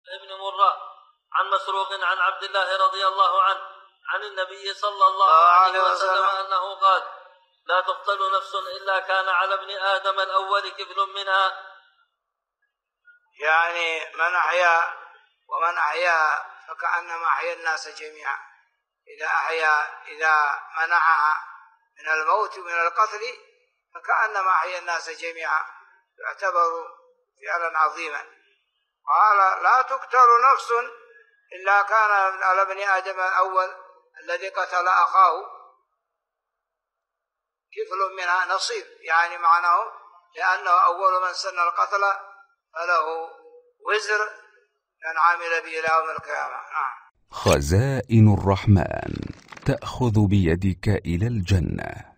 ابن مرة عن مسروق عن عبد الله رضي الله عنه عن النبي صلى الله عليه وسلم أنه قال: لا تقتل نفس إلا كان على ابن آدم الأول كفل منها. يعني ومن أحيا فكأنما أحيا الناس جميعا. إذا منعها من الموت ومن القتل فكأنما أحيا الناس جميعا، يعتبر فعلا عظيما. قال: لا تقتل نفس إلا كان على ابن آدم الأول الذي قتل أخاه كفل منها نصيب، يعني معناه لأنه أول من سن القتل فله وزر من عمل به إلى يوم القيامة. خزائن الرحمن تأخذ بيدك إلى الجنة.